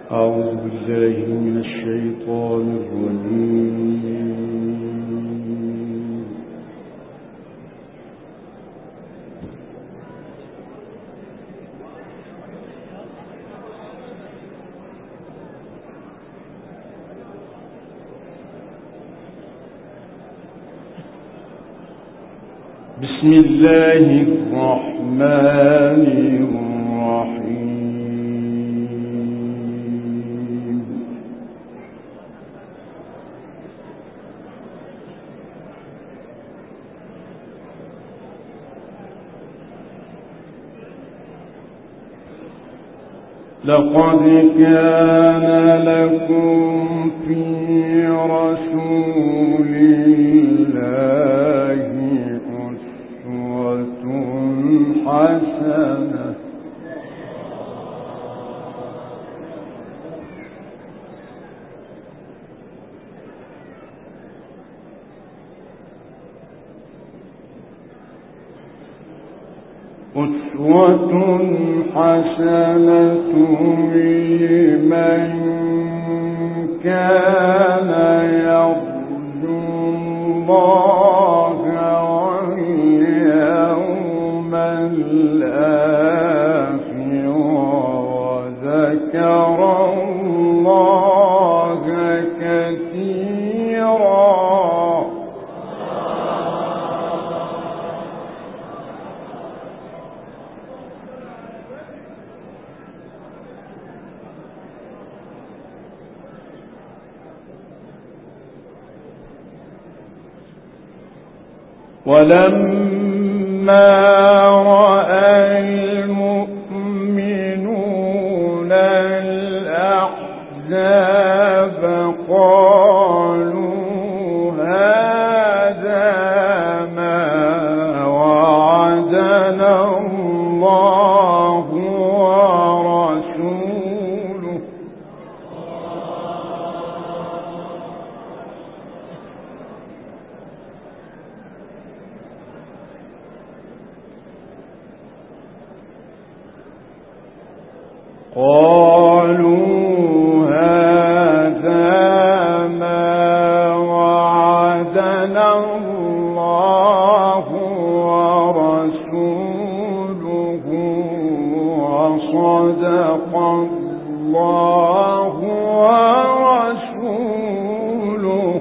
أعوذ بالله من الشيطان الرجيم. بسم الله الرحمن الرحيم. لقد كان لكم في رسول الله أسوة حسنة لمن كان يرجو الله واليوم الآخر وذكر الله كثيرا. ولما رأى المؤمنون الأحزاب قالوا هذا ما وعدنا الله ورسوله وصدق الله ورسوله.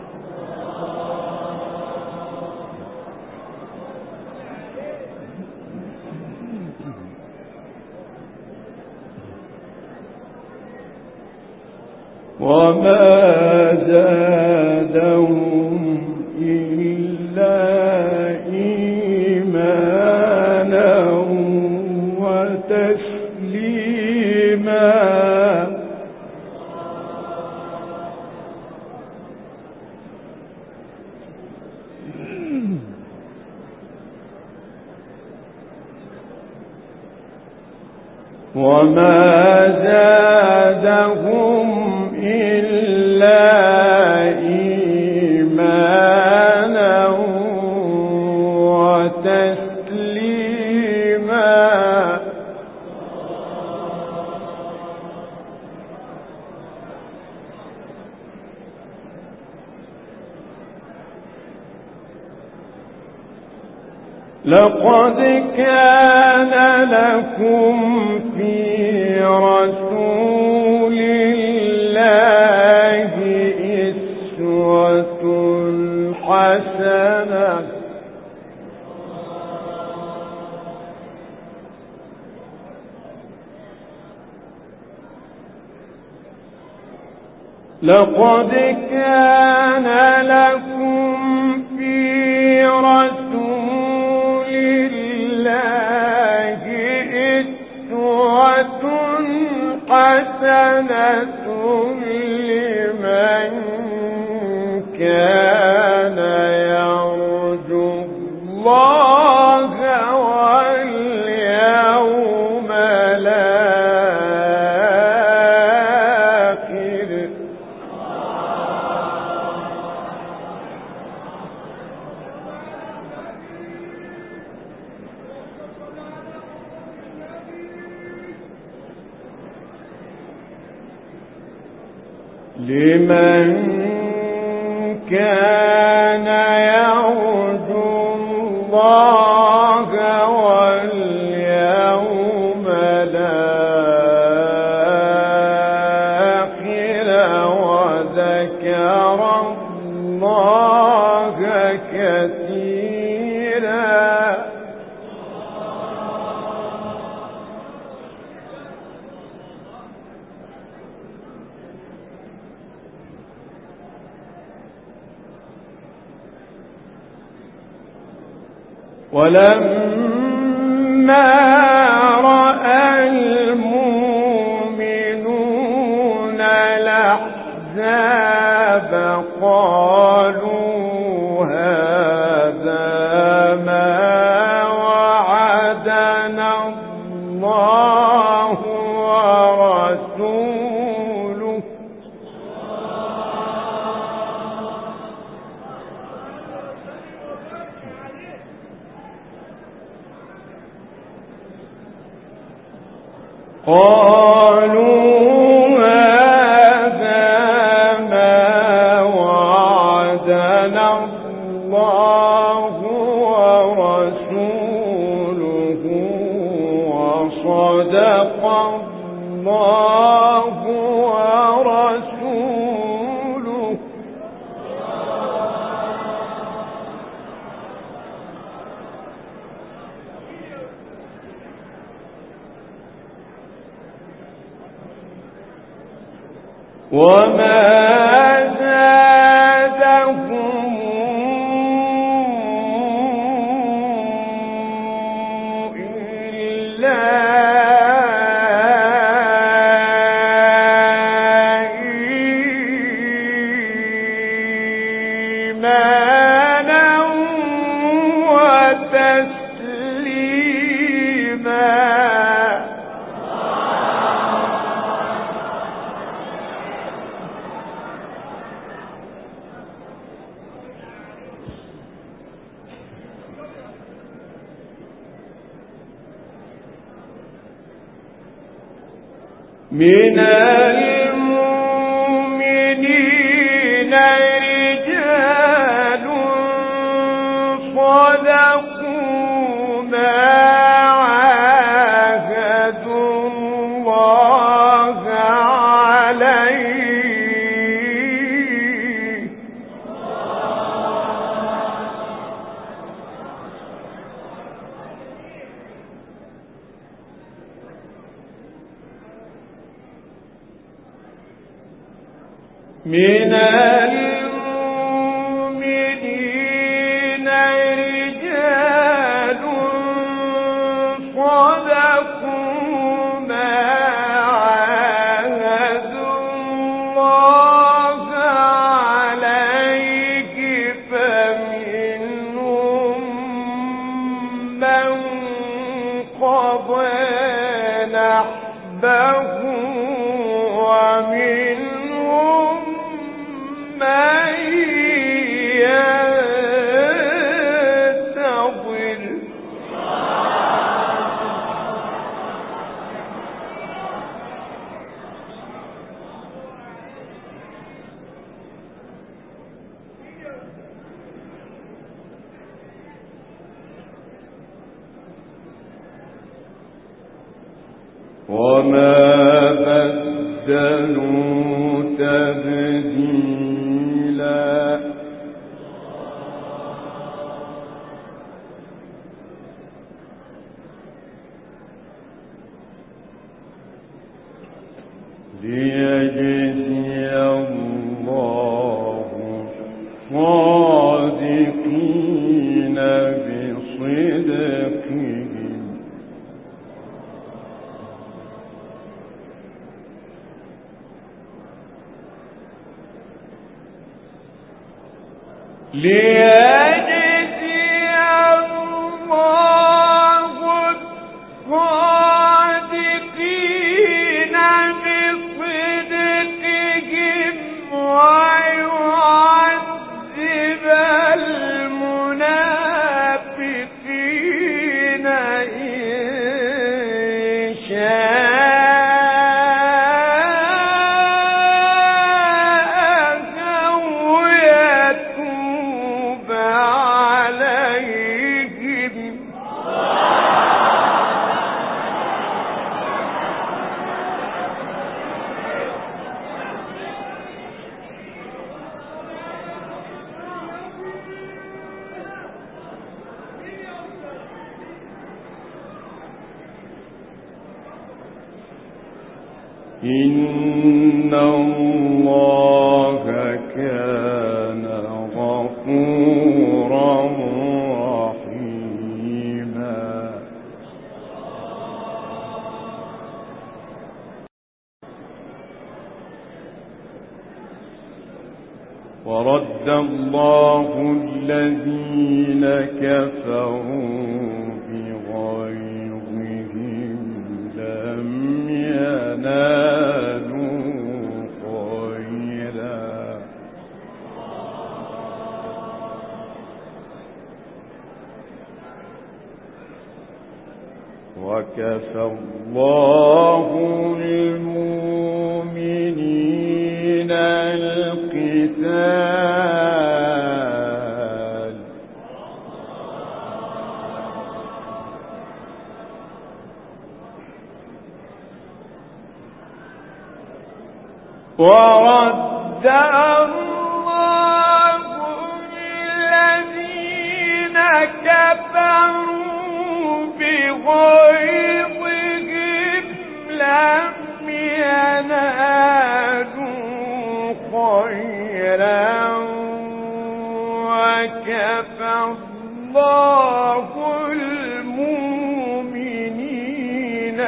وما زادهم إلا إيمانا وتسليما. وما زادهم إلا إيمانا وتسليما. لقد كان لكم في رسول الله أسوة حسنة لقد كان لكم في رسول الله أسوة حسنة لمن كان يرجو الله واليوم الآخر لمن كان يرجو الله واليوم الآخر وذكر الله كثيرا. ولما رأى المؤمنون الأحزاب قالوا هذا ما وعدنا الله ورسوله قالوا هذا ما وعدنا الله ورسوله وصدق الله ورسوله وما زادهم إلا إيمانا وتسليما. من المؤمنين رجال صدقوا ما عاهدوا الله عليه من المؤمنين رجال صدقوا ما عاهدوا الله عليه فمنهم من قضى نحبه ومنهم من ينتظر وما بدلوا تبديلا. ليجزي الله الصادقين بصدقهم ليجزي الله الصادقين بصدقهم ويعذب المنافقين إن شاء إن الله كان غفورا رحيما. ورد الله الذين كفروا بغيظهم لم ينالوا خيرا وكفى الله المؤمنين القتال ورد الله الذين كفروا بغيظهم لم ينالوا خيرا وكفى الله المؤمنين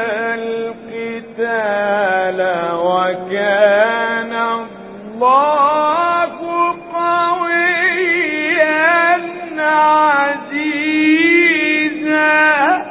القتال وكان الله قويا عزيزا.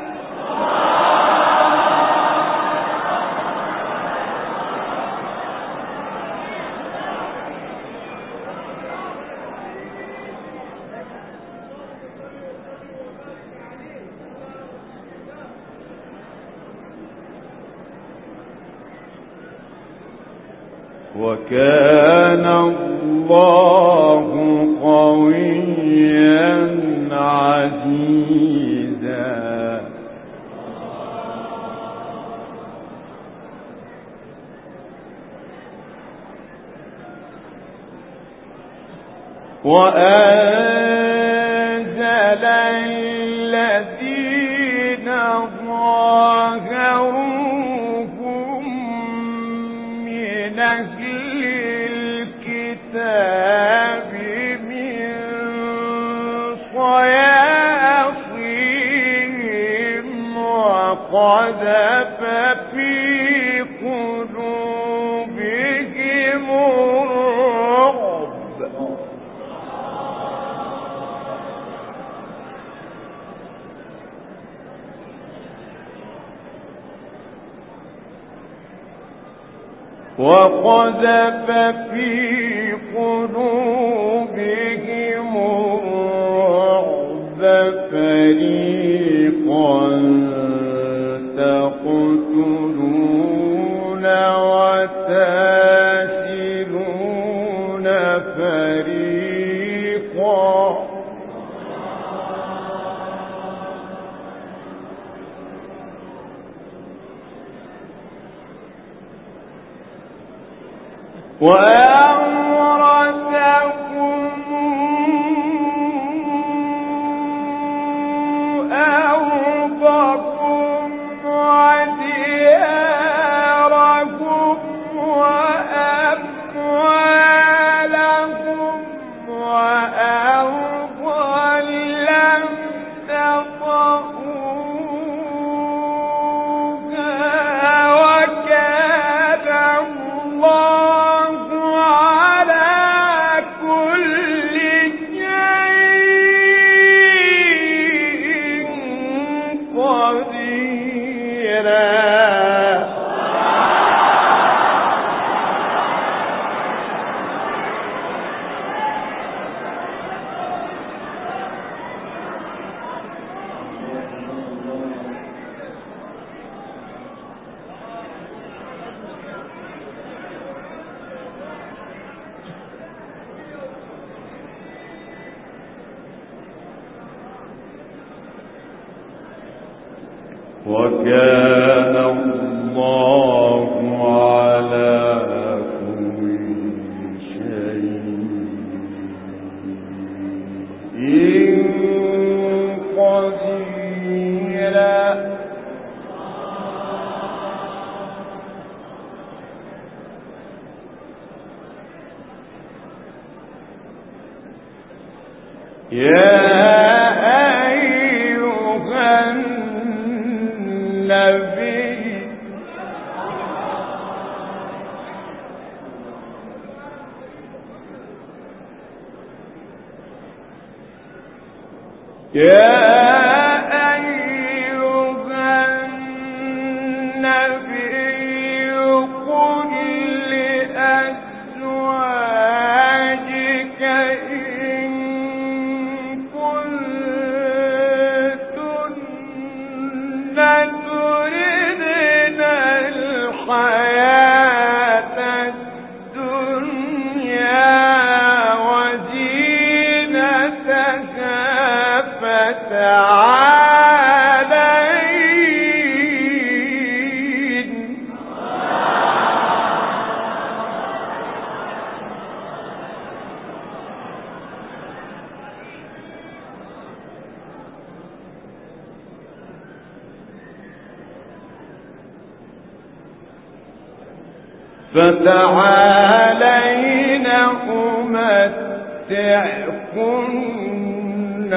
وكان الله قويا عزيزا. وأنزل الذين ظاهروهم من أهل الكتاب من صياصيهم وقذف في قلوبهم الرعب فريقا تقتلون وتاسرون فريقا وأورثكم أرضكم ودياركم وأموالكم وأرضا لم تطئوها وكان الله على كل شيء قديرا. وكان الله على كل شيء قديرا. يا أيها النبي قل لأزواجك إن كنتن تردن الحياة الدنيا وزينتها فتعالين أمتعكن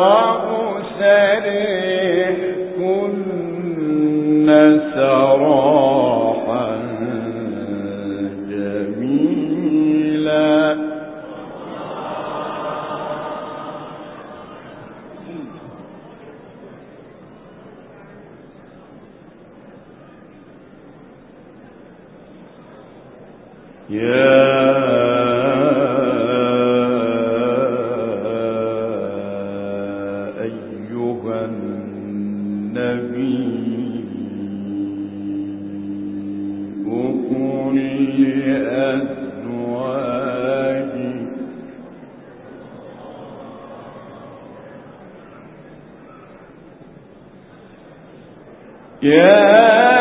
وأسرحكن سراحا جميلا يا أيها النبي قل لأزواجك يا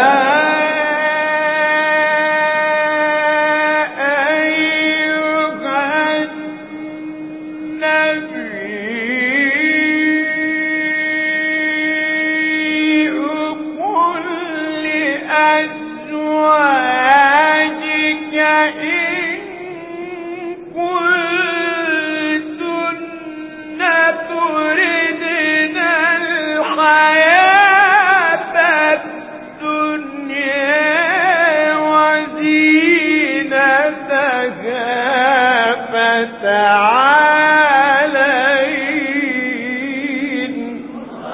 تعالين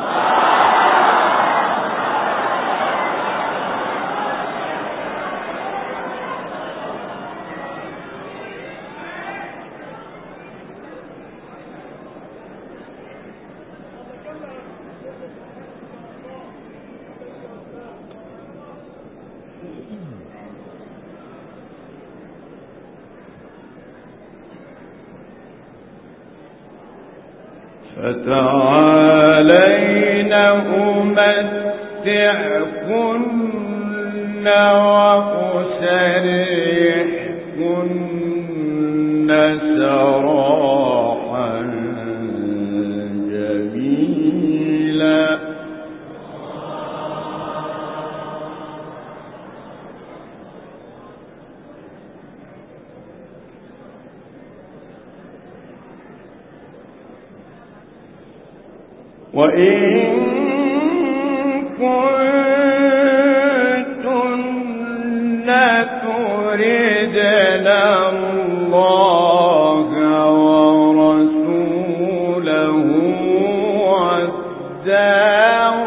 فتعالين أمتعكن وأسرحكن سراحا جميلا وإن كنتن تردن الله ورسوله والدار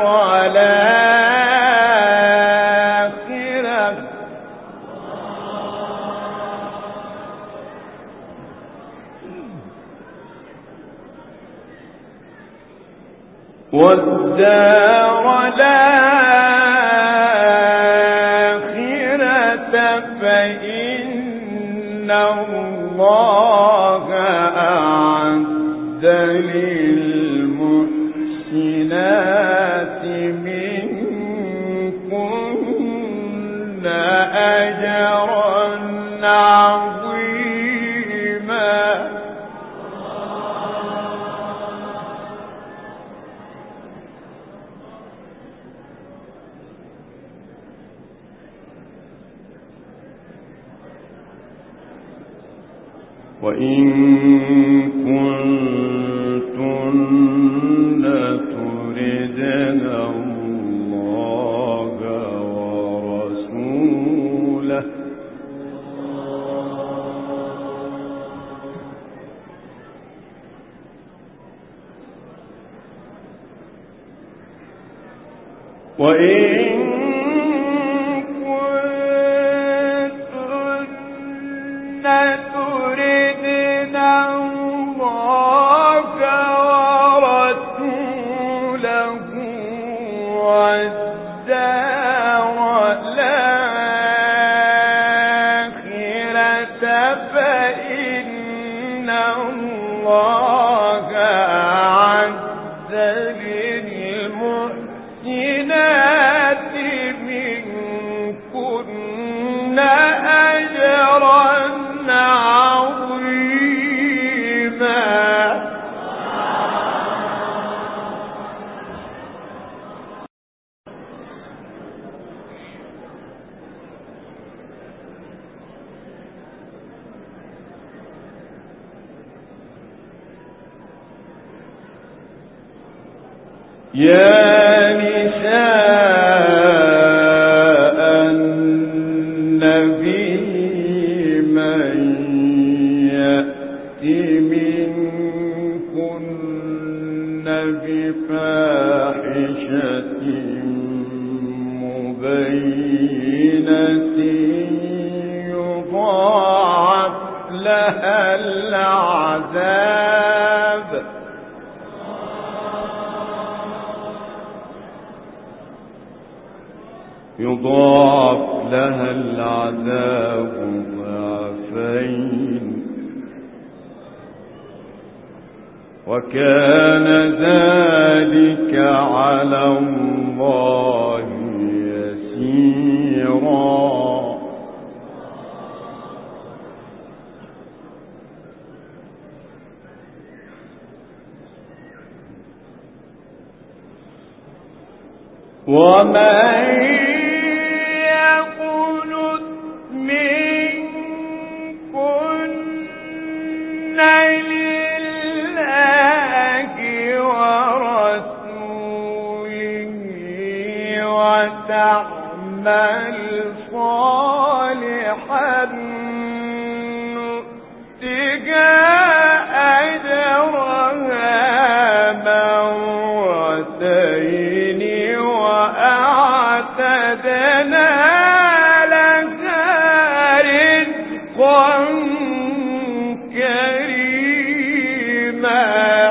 الآخرة فإن الله أعد للمحسنات منكن أجرا عظيما وإن كنتن تردن الله ورسوله وإن تردن الله ورسوله والدار الآخرة فإن الله أعد للمحسنات منكن أجرا عظيما. يا نساء النبي من يأت منكن بفاحشة مبينة يضاعف لها العذاب ضعفين وكان ذلك على الله يسيرا. ومن يقنت منكن لله ورسوله وتعمل صالحا نؤتها أجرها مرتين وأعتدنا لها رزقا كريما.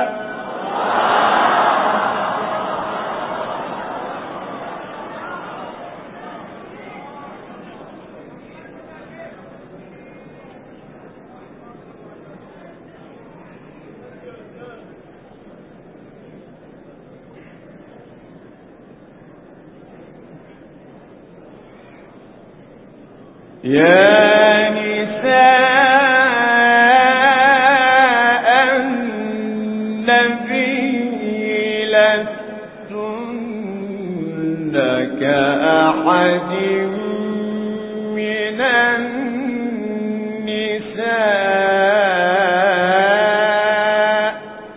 يا نساء النبي لستن كأحد من النساء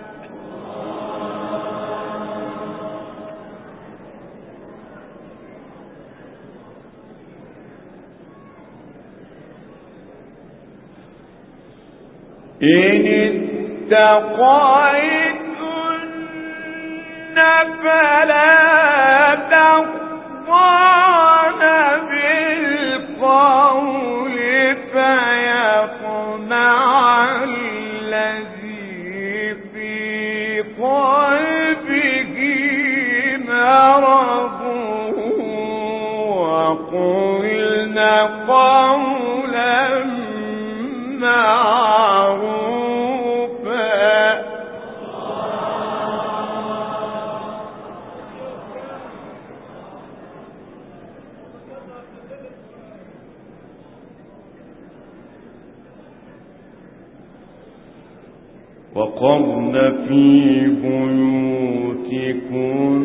إن اتقيتن فلا تخضعن بالقول فيطمع الذي في قلبه مرض وقلن قولا معروفا. وقرن في بيوتكن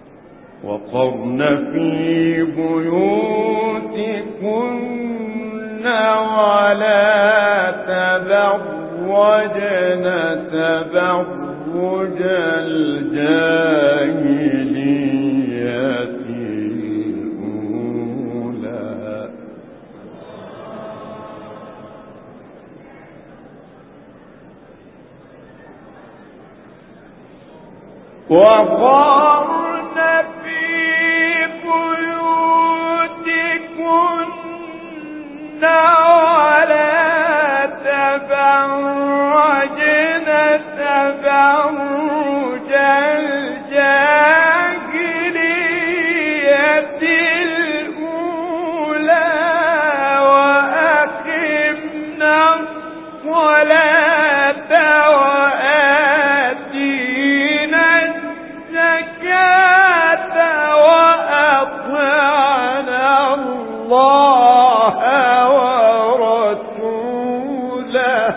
وقرن في بيوتكن ولا تبرجن تبرج الجاهلية الأولى وقرن في بيوتكن ولا تبرجن تبرج الجاهلية الأولى وأقمنا الصلاة وآتينا الزكاة وأطعنا الله ورسوله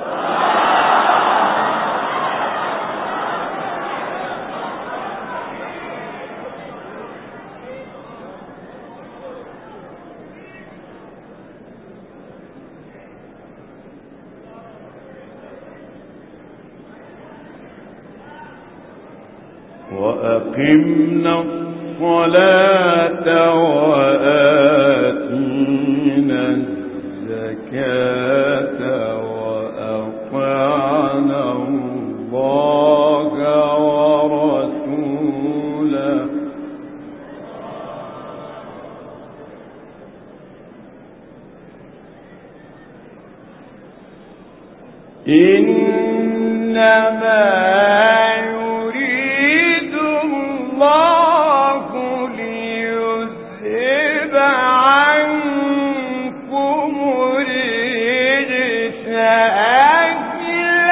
وأقمنا الصلاة وآتينا الزكاة وأطعنا الله ورسوله إنما يريد الله ليذهب عنكم الرجس أهل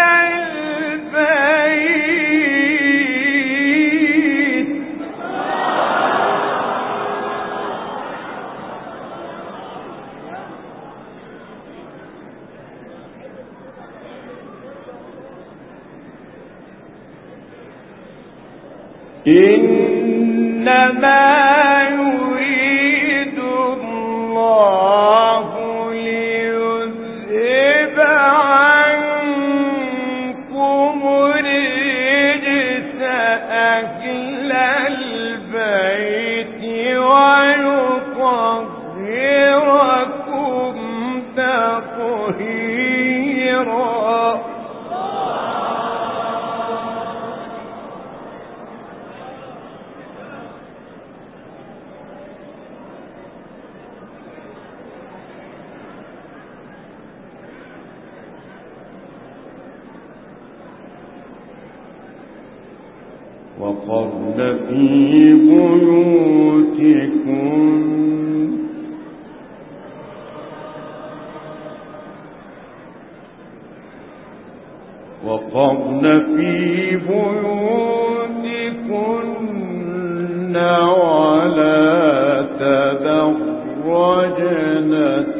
البيت إنما يريد الله ليذهب عنكم الرجس أهل البيت ويطهركم تطهيرا وقرن في بيوتكن وقرن في بيوتكن ولا تبرجن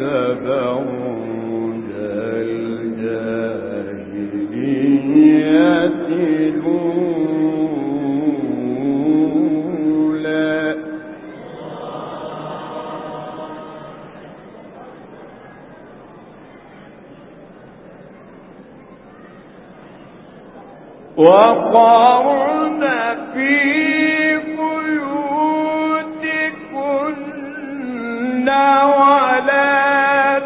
تبرج الجاهلية الأولى وقرن في بيوتكن ولا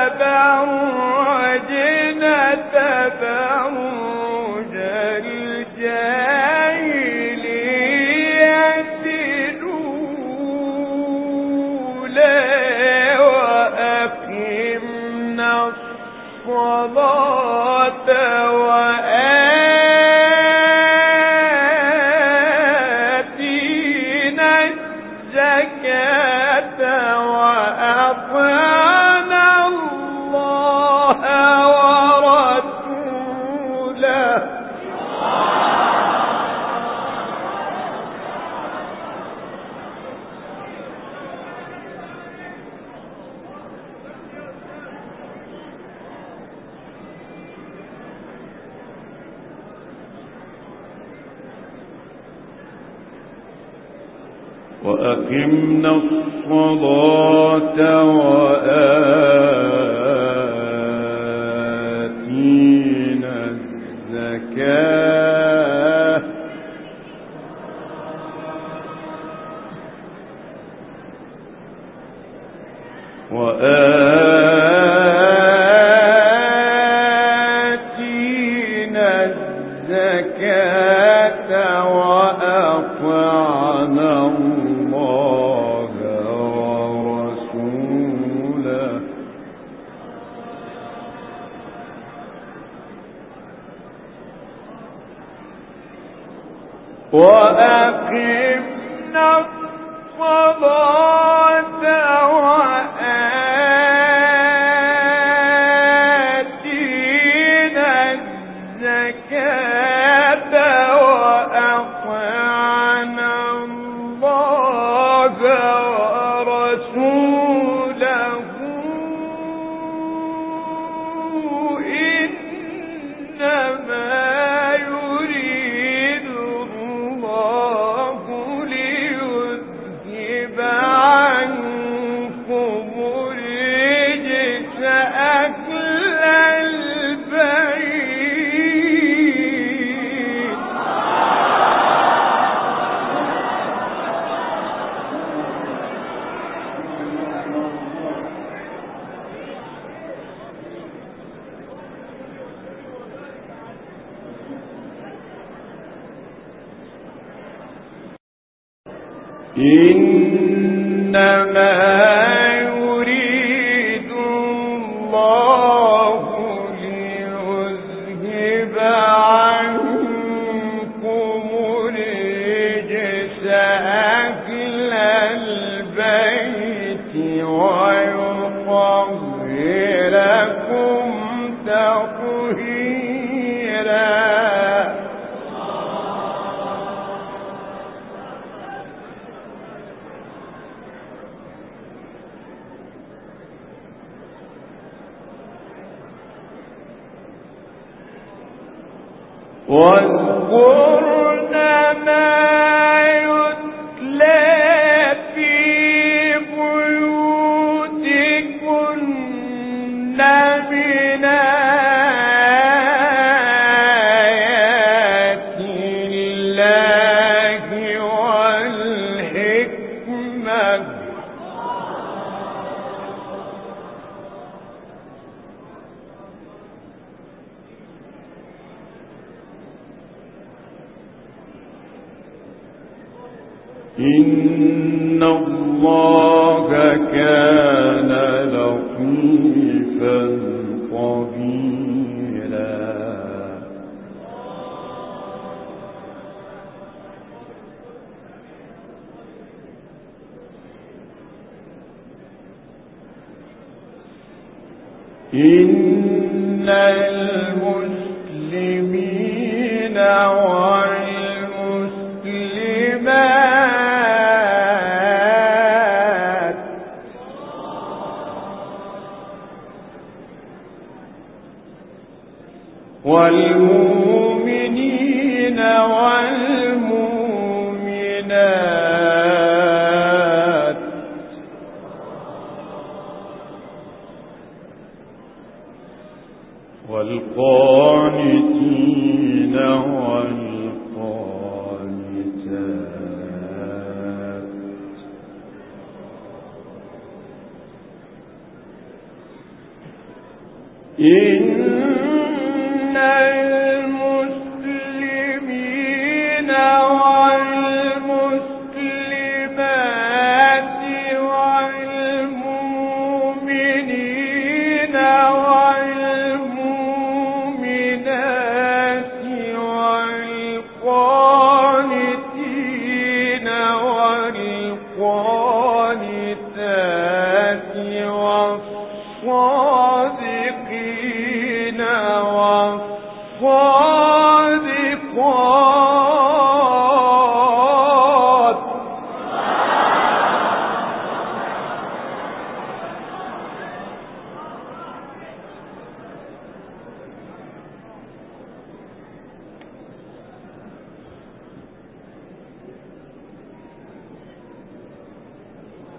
تبرجن تبرج الجاهلية الأولى وأقمنا الصلاة وآتينا الزكاة وأطعنا الله ورسوله وأقمنا الصلاة وآتينا الزكاة وأطعنا الله ورسوله وأقمنا الصلاة وآتينا الزكاة وأطعنا الله ورسوله إنما يريد الله ليذهب عنكم الرجس أهل البيت إنما يريد الله ليذهب عنكم الرجس أهل البيت ويطهركم تطهيرا واذكرن ما يتلى في بيوتكن من آيات الله والحكمة إن الله كان لطيفا خبيرا إن المسلمين والمسلمات والمؤمنين والمؤمنات والقانتين والقانتات إن المسلمين والمسلمات والمؤمنين والمؤمنات والقانتين والقانتات والصادقين والصادقات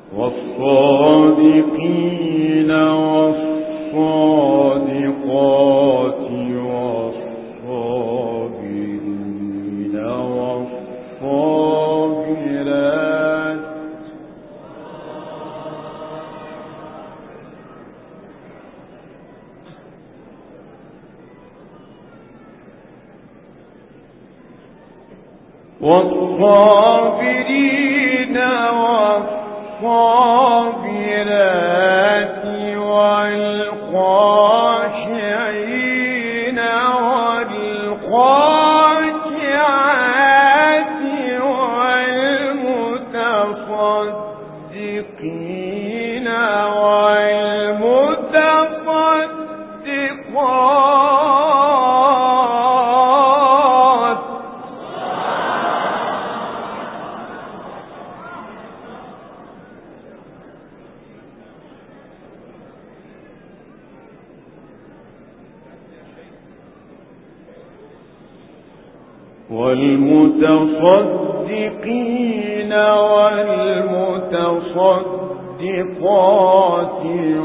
والصادقين والصادقات والصابرين والصابرات والصابرين والصابرات والخاشعين والخاشعات والمتصدقين والمتصدقات والمتصدقين والمتصدقات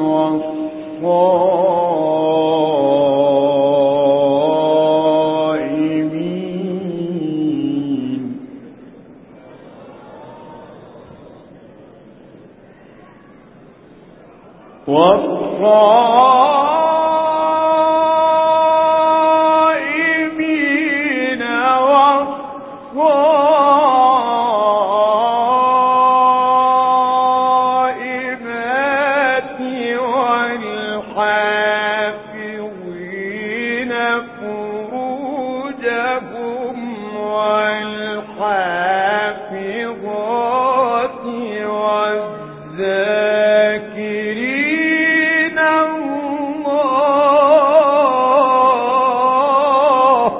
والصائمين والصائمين والصائمات والحافظين فروجهم والحافظات والذاكرين الله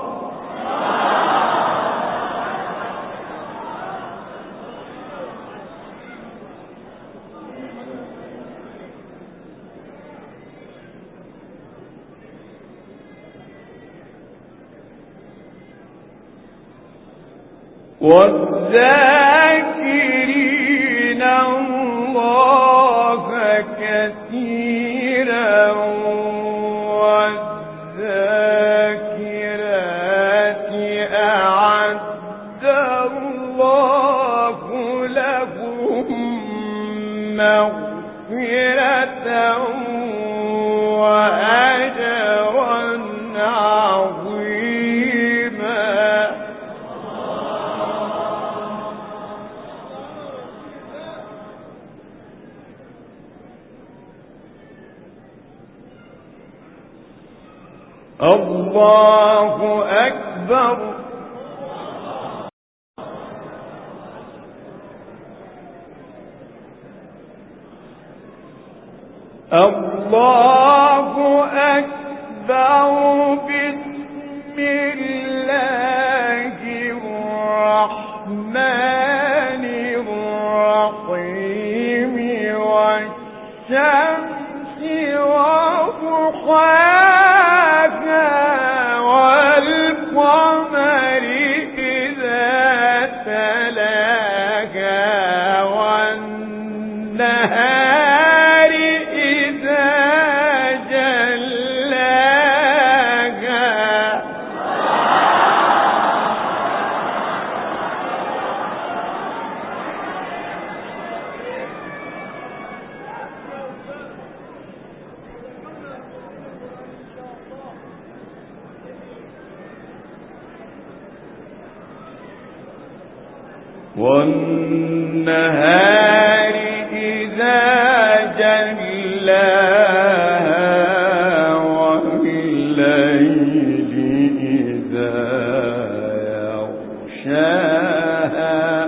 والذاكرين الله كثيرا والذاكرات أعد الله لهم مغفرة وأجرا عظيما الله أكبر الله أكبر بسم الله الرحمن الرحيم والشمس وضحاها والقمر إذا تلاها والنهار إذا جلاها والنهار إذا جلاها والليل إذا يغشاها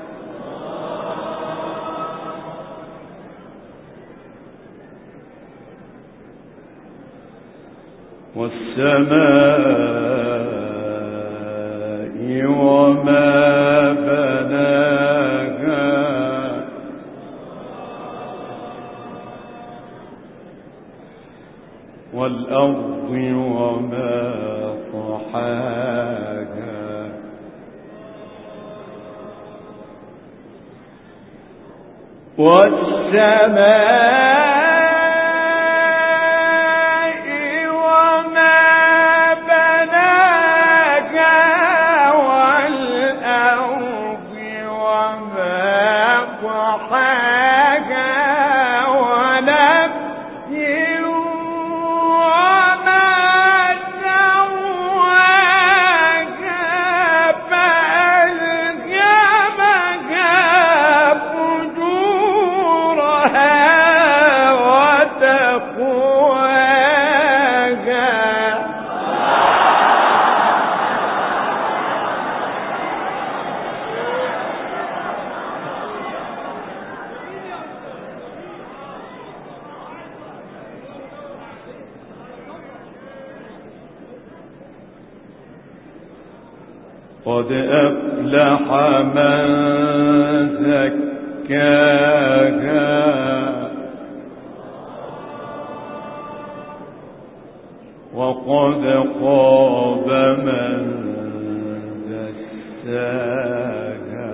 والسماء وما بناها والأرض وما طحاها. والسماء وما بناها والأرض وما طحاها ونفس وما سواها فألهمها فجورها وتقواها. قد أفلح من زكاها وقد خاب من دساها.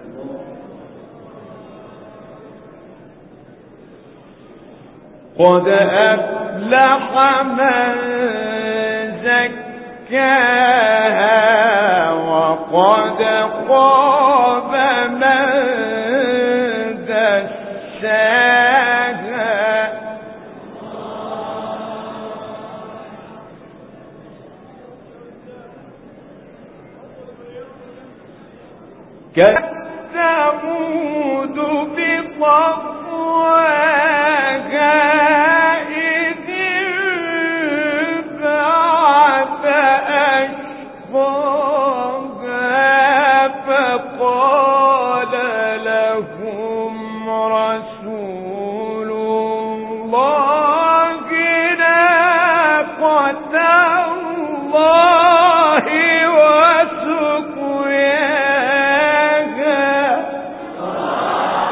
قد أفلح من زكاها وقد خاب من دساها. كالثمود بطغواها إذ انبعث أشقاها فقال لهم رسول الله ناقة الله وسقياها.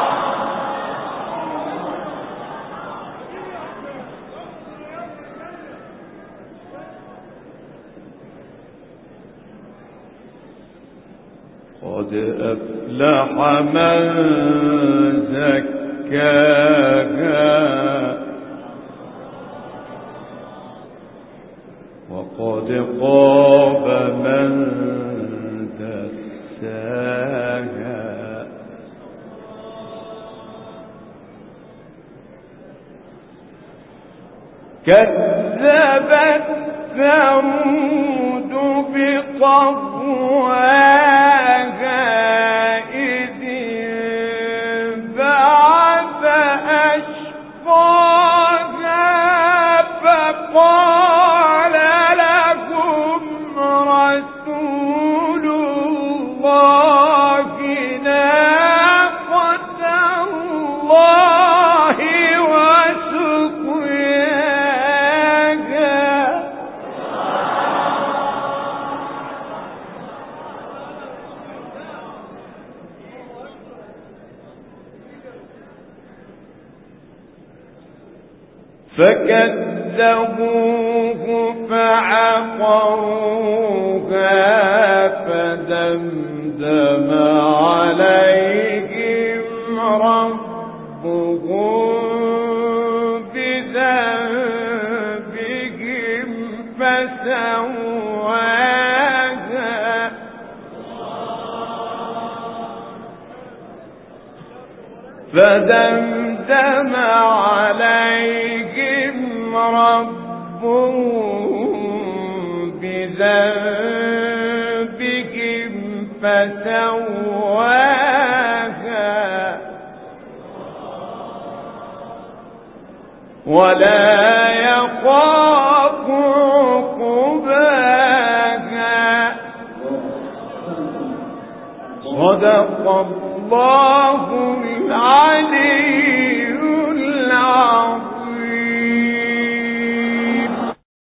قد أفلح من زكاها وقد خاب من دساها. كذبت ثمود بطغواها إذ انبعث أشقاها فقال لهم رسول الله ناقة الله فكذبوه فعقروها فدمدم عليهم ربهم بذنبهم فسواها. فدمدم عليهم ربهم بذنبهم فسواها ولا يخاف عقباها. صدق الله